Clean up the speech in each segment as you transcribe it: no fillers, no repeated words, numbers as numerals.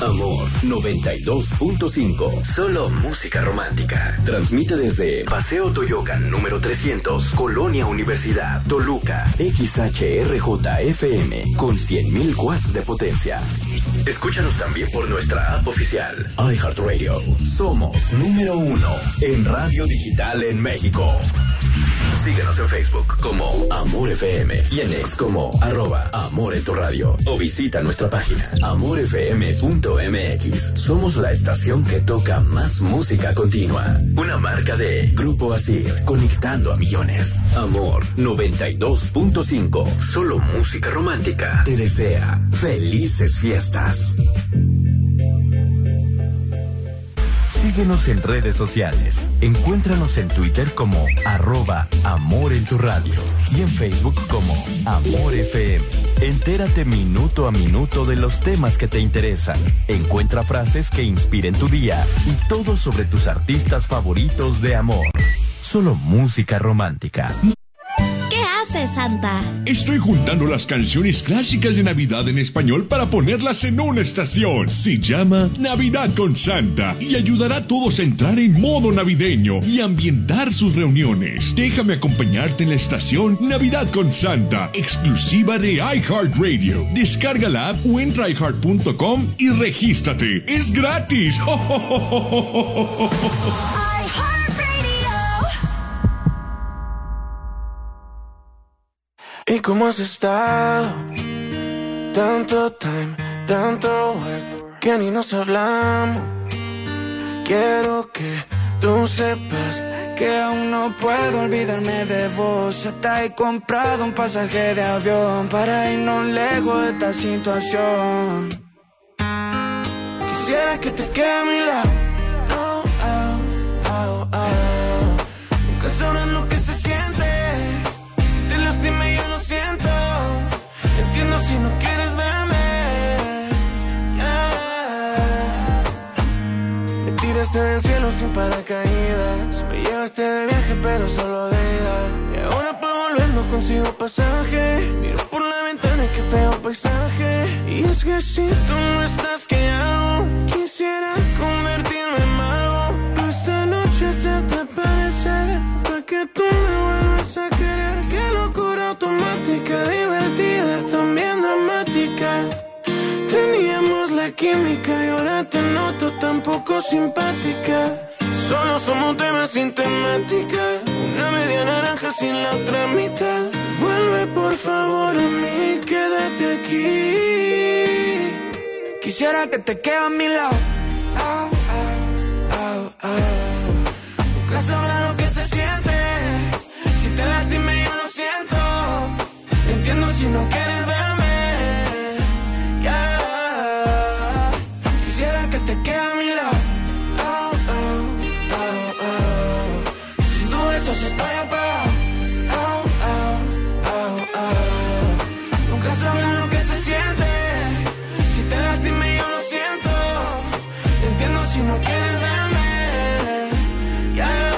Amor 92.5. Solo música romántica. Transmite desde Paseo Toyocan número 300, Colonia Universidad, Toluca. XHRJ-FM con 100.000 watts de potencia. Escúchanos también por nuestra app oficial, iHeartRadio. Somos número 1 en radio digital en México. Síguenos en Facebook como Amor FM y en X como @Amor en tu radio. O visita nuestra página amorfm.mx. Somos la estación que toca más música continua. Una marca de Grupo Asir, conectando a millones. Amor 92.5. Solo música romántica. Te desea felices fiestas. Síguenos en redes sociales. Encuéntranos en Twitter como @Amor en tu radio y en Facebook como Amor FM. Entérate minuto a minuto de los temas que te interesan. Encuentra frases que inspiren tu día y todo sobre tus artistas favoritos de amor. Solo música romántica. ¿Qué haces, Santa? Estoy juntando las canciones clásicas de Navidad en español para ponerlas en una estación. Se llama Navidad con Santa y ayudará a todos a entrar en modo navideño y ambientar sus reuniones. Déjame acompañarte en la estación Navidad con Santa, exclusiva de iHeartRadio. Descarga la app o entra a iHeart.com y regístrate. ¡Es gratis! ¡Oh, oh, oh, oh, oh, oh! ¿Y cómo has estado? Tanto time, tanto work, que ni nos hablamos. Quiero que tú sepas que aún no puedo olvidarme de vos. Hasta he comprado un pasaje de avión para irnos lejos de esta situación. Quisiera que te quede a mi lado. Oh, oh, oh, oh. Nunca sabrás lo que se siente. Te lastimé, yo lo siento. Entiendo si no quieres verme. Yeah. Me tiraste del cielo sin paracaídas. Me llevaste de viaje pero solo de ida. Y ahora para volver no consigo pasaje. Miro por la ventana y qué feo paisaje. Y es que si tú no estás, ¿qué hago? Quisiera convertirme en mago. Esta noche hacerte parecer para que tú me vuelvas a querer. Qué locura automática, divertida, también dramática. Teníamos la química y ahora te noto tan poco simpática. Solo somos un tema sin temática. Una media naranja sin la otra mitad. Vuelve por favor a mí, quédate aquí. Quisiera que te quede a mi lado. Oh, oh, oh, oh. Nunca sabrás lo que se siente. Si te lastimé yo lo siento. Entiendo si no quieres verme. Yeah. Quisiera que te quede a mi lado. Oh, oh, oh, oh. Sin tus besos estoy apagado. Oh, oh, oh, oh. Nunca sabrás lo que se siente. Si te lastimé yo lo siento. Entiendo si no quieres verme. Yeah.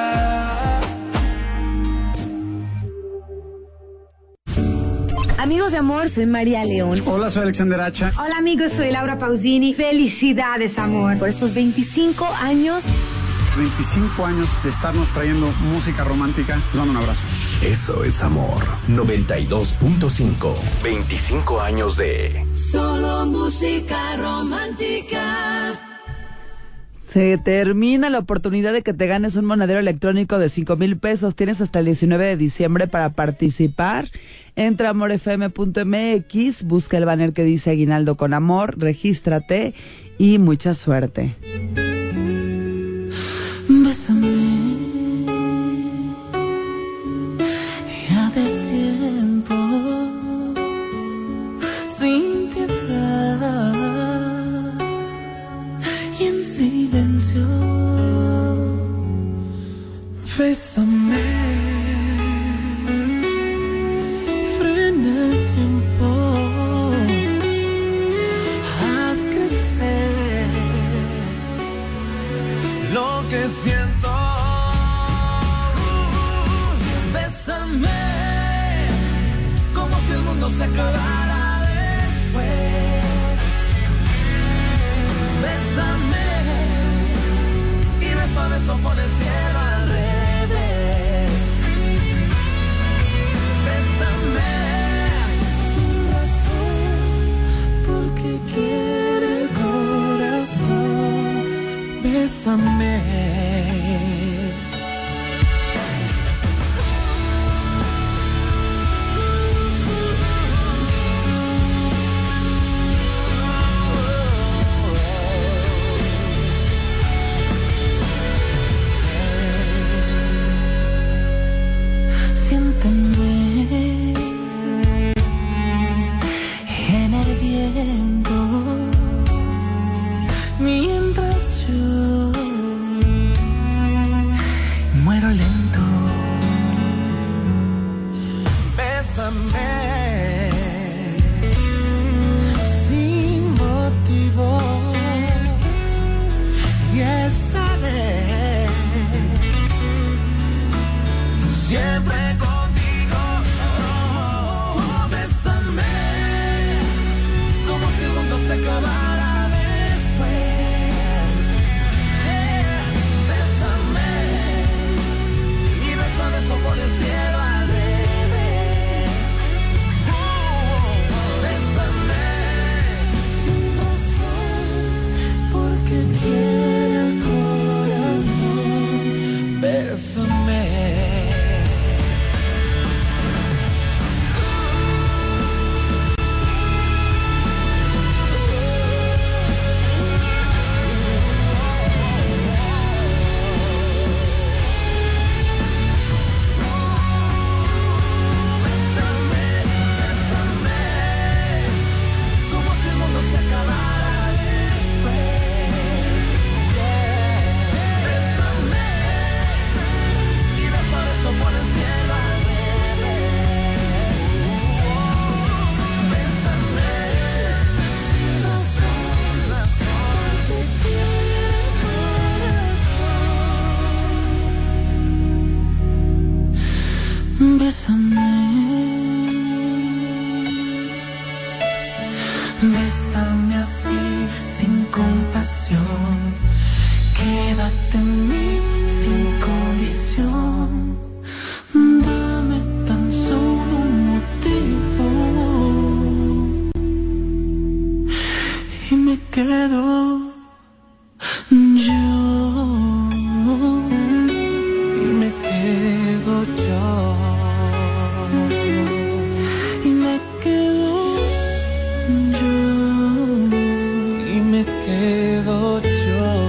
Amigos de amor, soy María León. Hola, soy Alexander Hacha. Hola amigos, soy Laura Pausini. Felicidades, amor. Por estos 25 años. 25 años de estarnos trayendo música romántica. Les mando un abrazo. Eso es Amor 92.5. 25 años de Solo música romántica. Se termina la oportunidad de que te ganes un monedero electrónico de 5,000 pesos. Tienes hasta el 19 de diciembre para participar. Entra a amorfm.mx, busca el banner que dice Aguinaldo con Amor, regístrate y mucha suerte. Bésame, ya destiempo, sin piedad y en silencio. Bésame, frena el tiempo, haz crecer lo que siento. Bésame, como si el mundo se acabara después. bésame. Siénteme en el viento mientras yo muero lento. Bésame sin motivos y estaré siempre contigo. Oh, bésame como si el mundo se acabara después. Yeah. Bésame y beso a beso por el cielo al revés. Bésame Sin razón, porque quiere el corazón. bésame. Como si el mundo se acabara después. Bésame y beso a beso por el cielo al revés. Bésame sin razón, porque quiere el corazón. Bésame, bésame así sin compasión. Quédate en mí sin condición. Dame tan solo un motivo y me quedo yo. Y me quedo yo. Y me quedo yo. Y me quedo yo.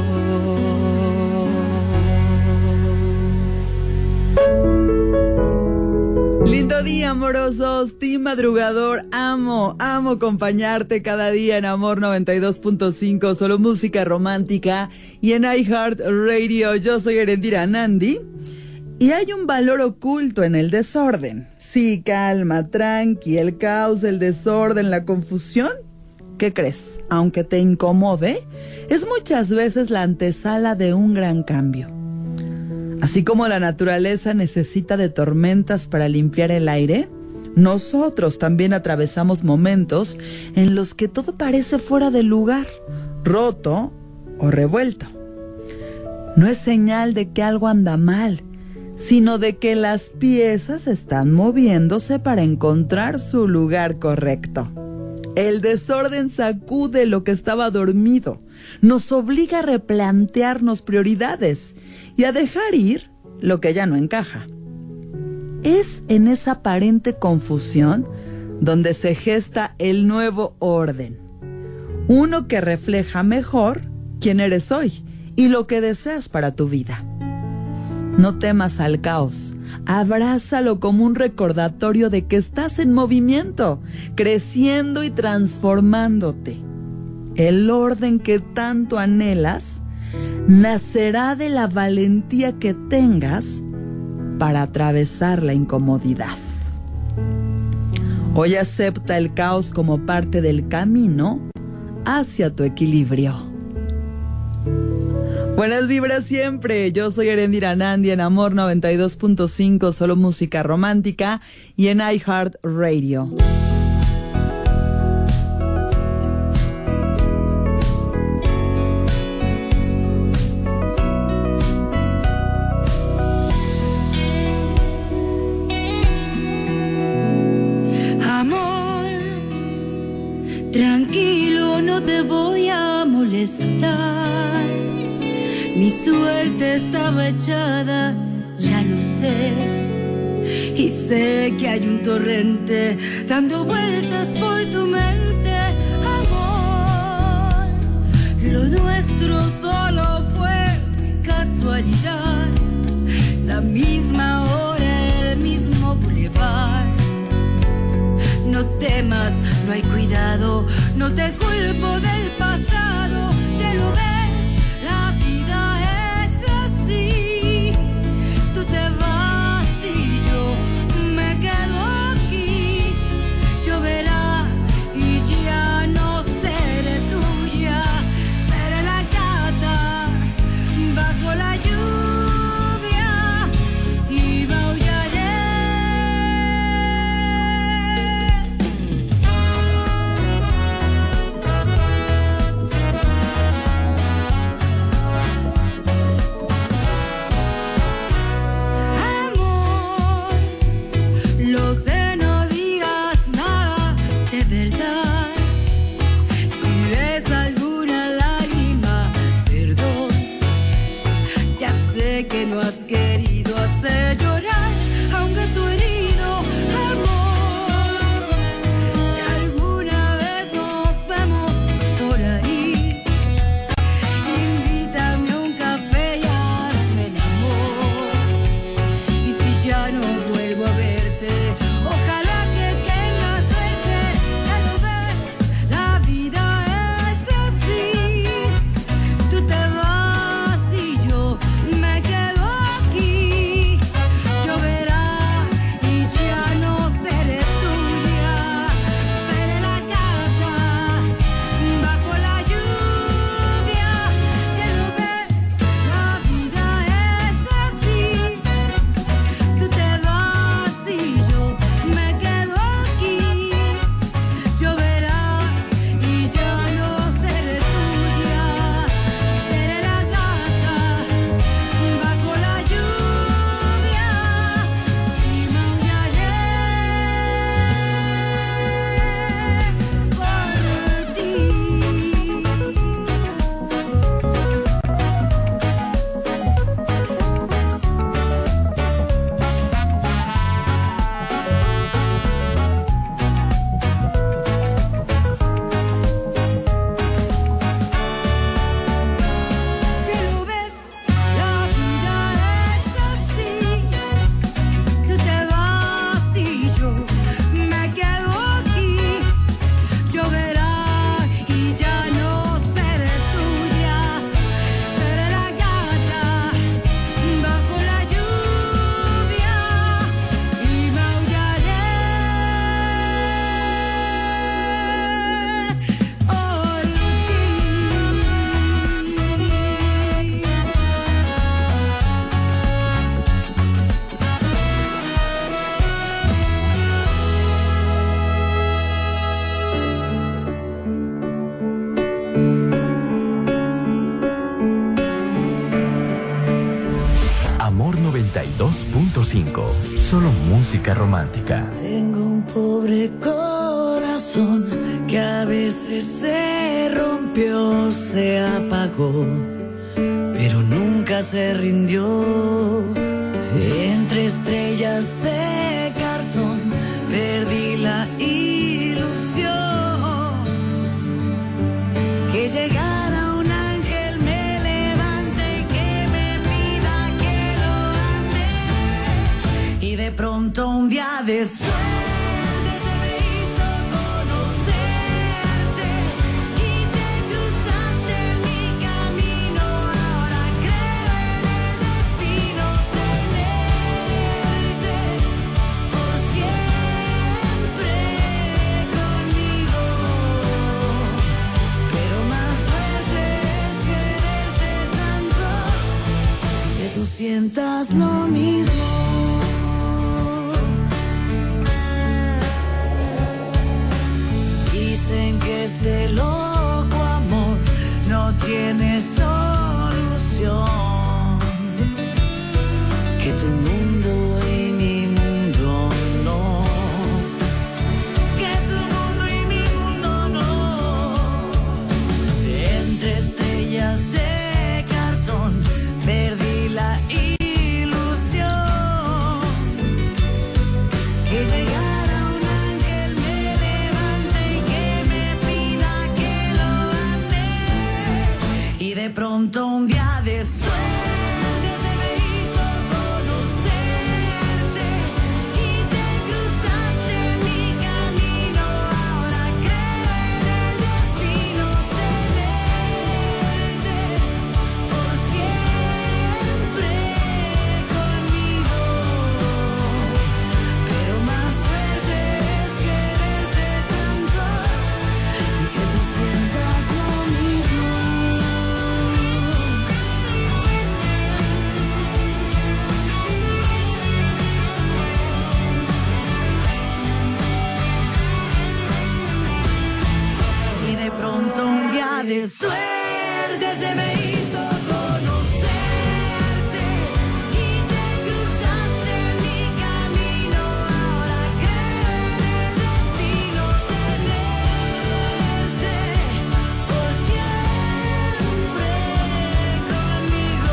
Lindo día, amorosos, team madrugador. Amo acompañarte cada día en Amor 92.5, solo música romántica, y en iHeart Radio. Yo soy Erendira Nandi. Y hay un valor oculto en el desorden. Sí, calma, tranqui, el caos, el desorden, la confusión. ¿Qué crees? Aunque te incomode, es muchas veces la antesala de un gran cambio. Así como la naturaleza necesita de tormentas para limpiar el aire, nosotros también atravesamos momentos en los que todo parece fuera de lugar, roto o revuelto. No es señal de que algo anda mal, sino de que las piezas están moviéndose para encontrar su lugar correcto. El desorden sacude lo que estaba dormido, nos obliga a replantearnos prioridades y a dejar ir lo que ya no encaja. Es en esa aparente confusión donde se gesta el nuevo orden, uno que refleja mejor quién eres hoy y lo que deseas para tu vida. No temas al caos, abrázalo como un recordatorio de que estás en movimiento, creciendo y transformándote. El orden que tanto anhelas nacerá de la valentía que tengas para atravesar la incomodidad. Hoy acepta el caos como parte del camino hacia tu equilibrio. Buenas vibras siempre. Yo soy Erendira Nandi en Amor 92.5, solo música romántica, y en iHeart Radio. Amor, tranquilo, no te voy a molestar. Mi suerte estaba echada, ya lo sé. Y sé que hay un torrente dando vueltas por tu mente, amor. Lo nuestro solo fue casualidad. La misma hora, el mismo bulevar. No temas, no hay cuidado, no te culpo del pasado, ya lo ves, la vida es así. Tú te vas y yo me quedo aquí. Lloverá y ya no seré tuya, seré la gata bajo la lluvia y maullaré. Lo sé, no digas nada de verdad. Si ves alguna lágrima, perdón. Ya sé que no has querido hacer llorar, aunque tu herido, amor. Si alguna vez nos vemos por ahí, invítame a un café y hazme el amor. Y si ya no vuelvo a verte, ojalá que tengas suerte. Ya lo ves, la vida es así. Tú te vas y yo me quedo aquí. Lloverá y ya no seré tuya, seré la gata bajo la lluvia. Ya lo ves, la vida es así. Tú te vas y yo me quedo aquí. Lloverá y ya no seré tuya, seré la gata bajo la lluvia y maullaré por ti. Ya lo ves, la vida es así. Tú te vas y yo me quedo aquí. Lloverá y ya no seré tuya, seré la gata bajo la lluvia y maullaré por ti. Amor 92.5. Solo música romántica. Tengo un pobre corazón que a veces se rompió, se apagó, pero nunca se rindió. Entre estrellas de cartón perdí la ilusión. Que llegara un ángel, me levante y que me pida que lo ame. Y de pronto un día de suerte se me hizo conocerte y te cruzaste en mi camino. Ahora creo en el destino, tenerte por siempre conmigo. Pero más fuerte es quererte tanto que tú sientas lo mismo. Dicen que este loco amor no tiene solución, que tu mundo y mi mundo no, que tu mundo y mi mundo no. Entre estrellas de cartón de pronto un día de suerte se me hizo conocerte y te cruzaste en mi camino. Ahora creo en el destino tenerte por siempre conmigo. Pero más suerte es quererte tanto y que tú sientas lo mismo. Y de pronto un día de suerte se me hizo conocerte y te cruzaste en mi camino. Ahora creo en el destino tenerte por siempre conmigo.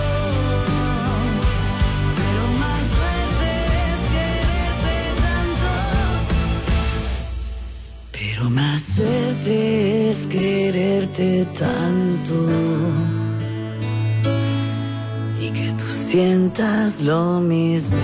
Pero más suerte es quererte tanto. Pero más suerte es quererte tanto y que tú sientas lo mismo.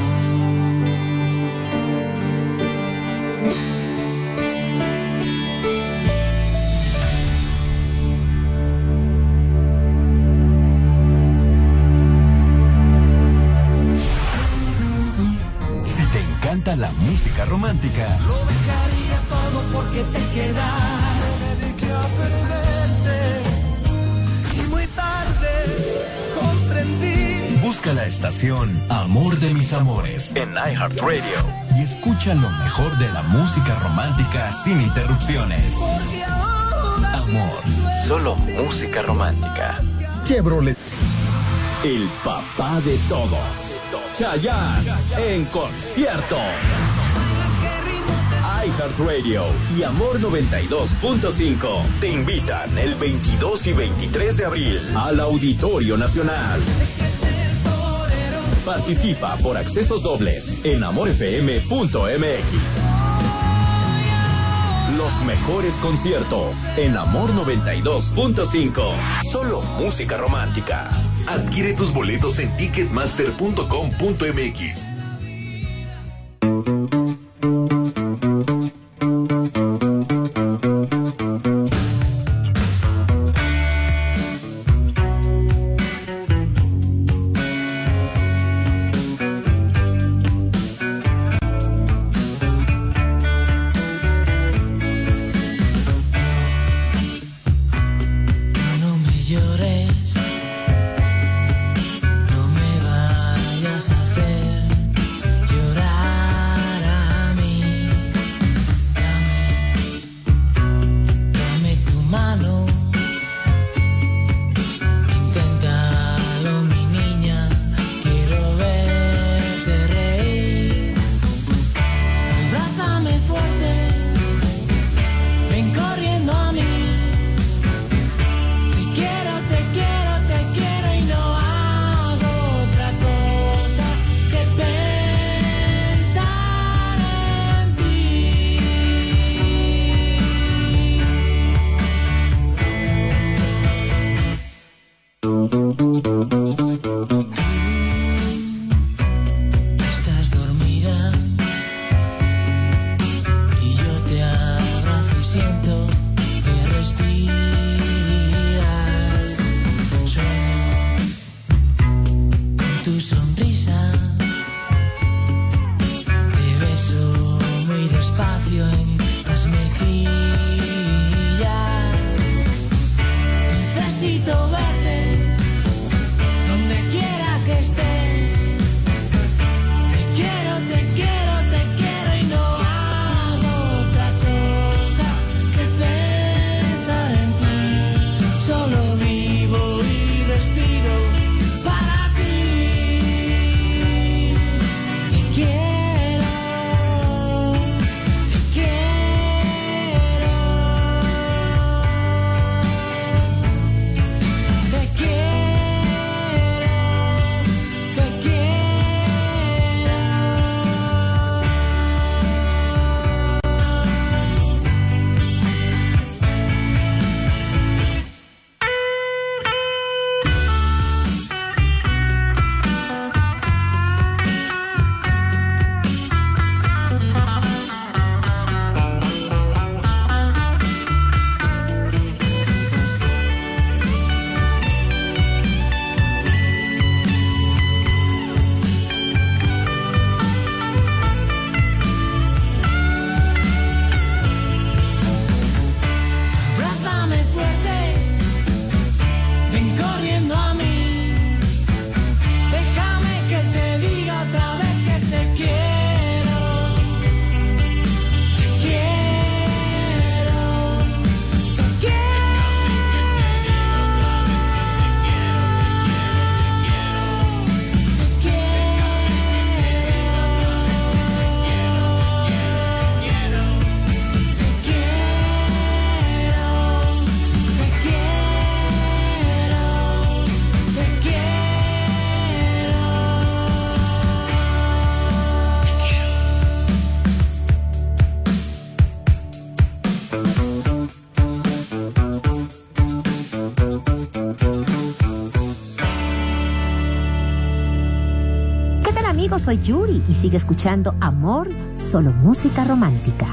Si te encanta la música romántica, Lo dejaría todo porque te quedas. Me dediqué a perderte y muy tarde comprendí. busca la estación Amor de mis amores en iHeartRadio y escucha lo mejor de la música romántica sin interrupciones. Amor, solo música romántica. Chevrolet. El papá de todos. Chayanne en concierto. iHeartRadio y Amor 92.5 te invitan el 22 y 23 de abril al Auditorio Nacional. Participa por accesos dobles en amorfm.mx. Los mejores conciertos en Amor 92.5. Solo música romántica. Adquiere tus boletos en ticketmaster.com.mx. No me llores, no me vayas a hacer contigo soy Yuri y sigue escuchando Amor, solo música romántica.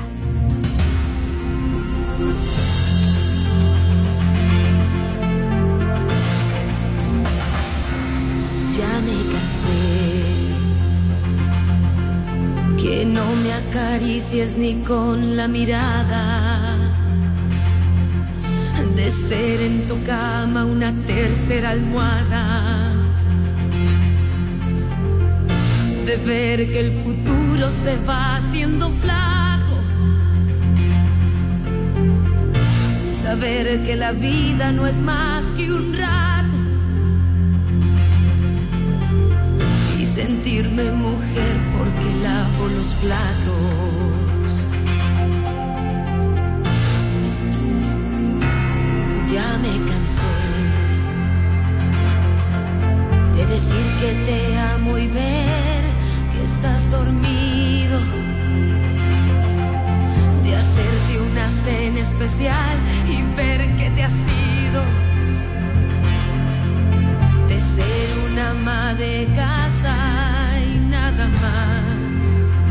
Ya me cansé, que no me acaricies ni con la mirada, de ser en tu cama una tercera almohada, de ver que el futuro se va haciendo flaco, saber que la vida no es más que un rato y sentirme mujer porque lavo los platos. Ya me cansé de decir que te amo y ver que estás dormido, de hacerte una cena especial y ver que te has ido, de ser una ama de casa y nada más,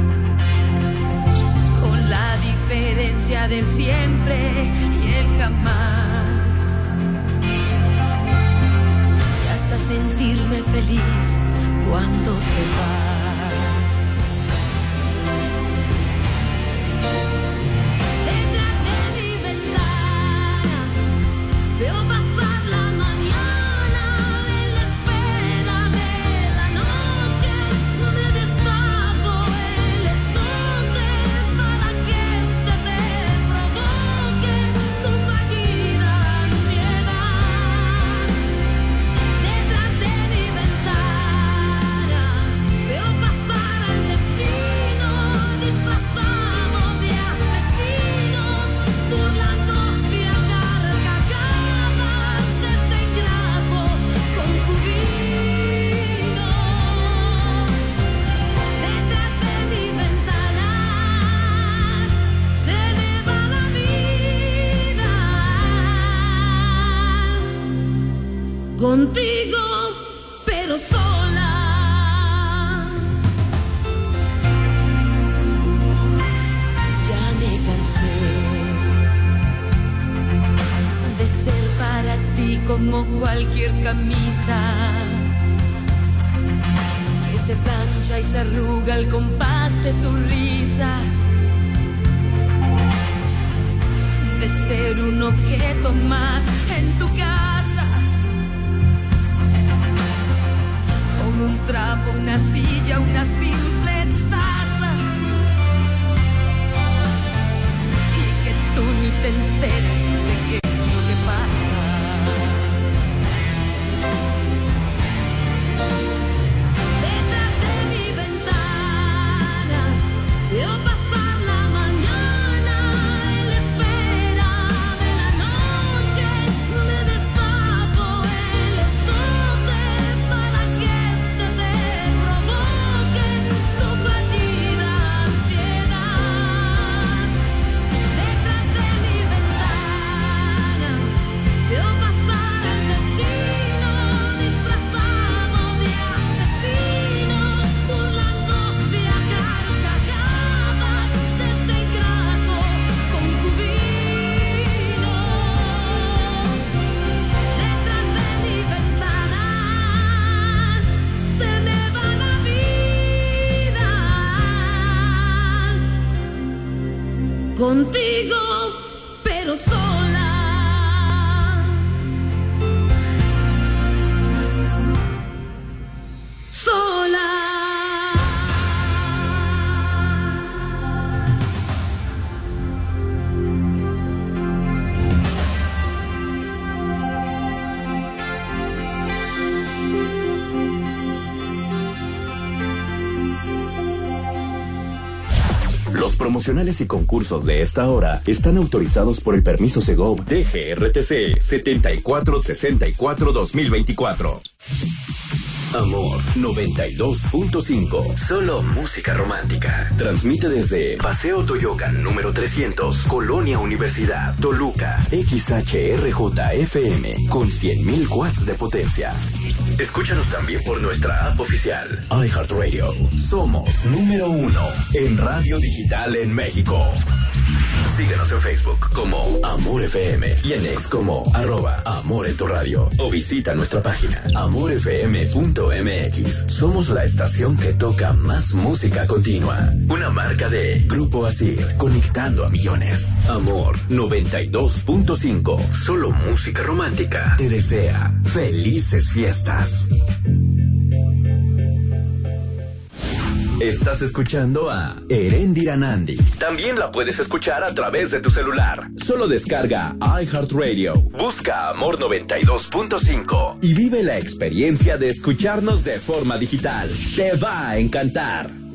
con la diferencia del siempre y el jamás. Sentirme feliz cuando te vas. Detrás de mi ventana veo pasar la mañana en la espera de la noche. No me destapo el escote para que este te provoque tu fallida ansiedad. Veo pasar al destino disfrazado de asesino, burlándose a carcajadas de este ingrato concubino. Detrás de mi ventana se me va la vida, contigo pero sola. Ya me cansé de ser para ti como cualquier camisa que se plancha y se arruga al compás de tu risa, de ser un objeto más en tu casa, como un trapo, una silla, una simple taza, y que tú ni te enteres de qué es lo que pasa. Detrás de mi ventana veo pasar la mañana en la espera de la noche. No me destapo el escote para que este te provoque tu fallida ansiedad. Detrás de mi ventana veo pasar al destino disfrazado de asesino, burlándose a carcajadas de este ingrato concubino. Detrás de mi ventana se me va la vida, contigo pero sola. Sola. Los promocionales y concursos de esta hora están autorizados por el permiso Segov DGRTC 7464-2024. Amor 92.5. Solo música romántica. Transmite desde Paseo Toyocan número 300, Colonia Universidad, Toluca. XHRJ-FM con 100.000 watts de potencia. Escúchanos también por nuestra app oficial, iHeartRadio. Somos número 1 en radio digital en México. Síguenos en Facebook como Amor FM y en X como @Amor en tu radio. O visita nuestra página amorfm.mx. Somos la estación que toca más música continua. Una marca de Grupo Asir, conectando a millones. Amor 92.5. Solo música romántica. Te desea felices fiestas. Estás escuchando a Erendira Nandi. También la puedes escuchar a través de tu celular. Solo descarga iHeartRadio, busca Amor 92.5 y vive la experiencia de escucharnos de forma digital. Te va a encantar.